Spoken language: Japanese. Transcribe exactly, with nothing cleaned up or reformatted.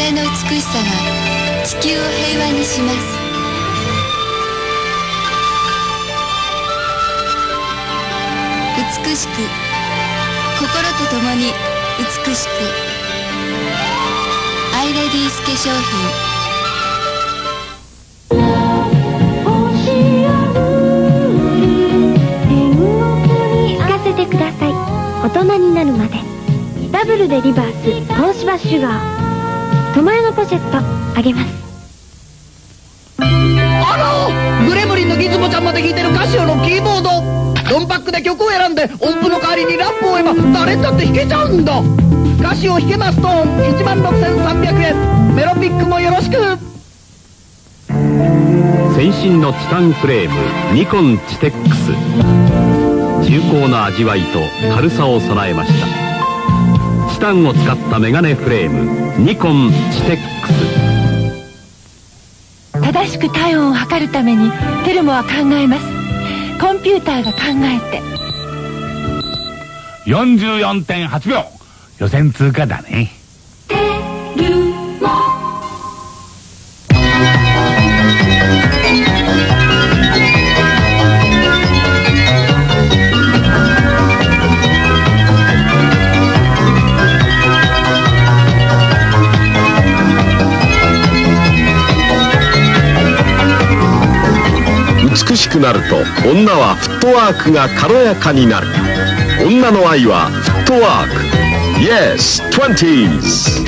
性の美しさが地球を平和にします。美しく、心とともに美しく。アイレディース化粧品。 ください。大人になるまでダブルでリバース東芝シュガー。トマヨのポシェットあげます。 あら、グレムリンのギズモちゃんまで弾いてるカシオのキーボード。ロンパックで曲を選んで音符の代わりにラップを追えば誰だって弾けちゃうんだ。カシオ弾けますといちまんろくせんさんびゃくえん。メロピックもよろしく。 先進のチタンフレームニコンチテックス。重厚な味わいと軽さを備えました。チタンを使ったメガネフレームニコンチテックス。 正しく体温を測るためにテルモは考えます。コンピューターが考えて。 よんじゅうよんてんはちびょう、予選通過だね。 テルモ美しくなると女はフットワークが軽やかになる。女の愛はフットワーク。 Yes トゥエンティーズ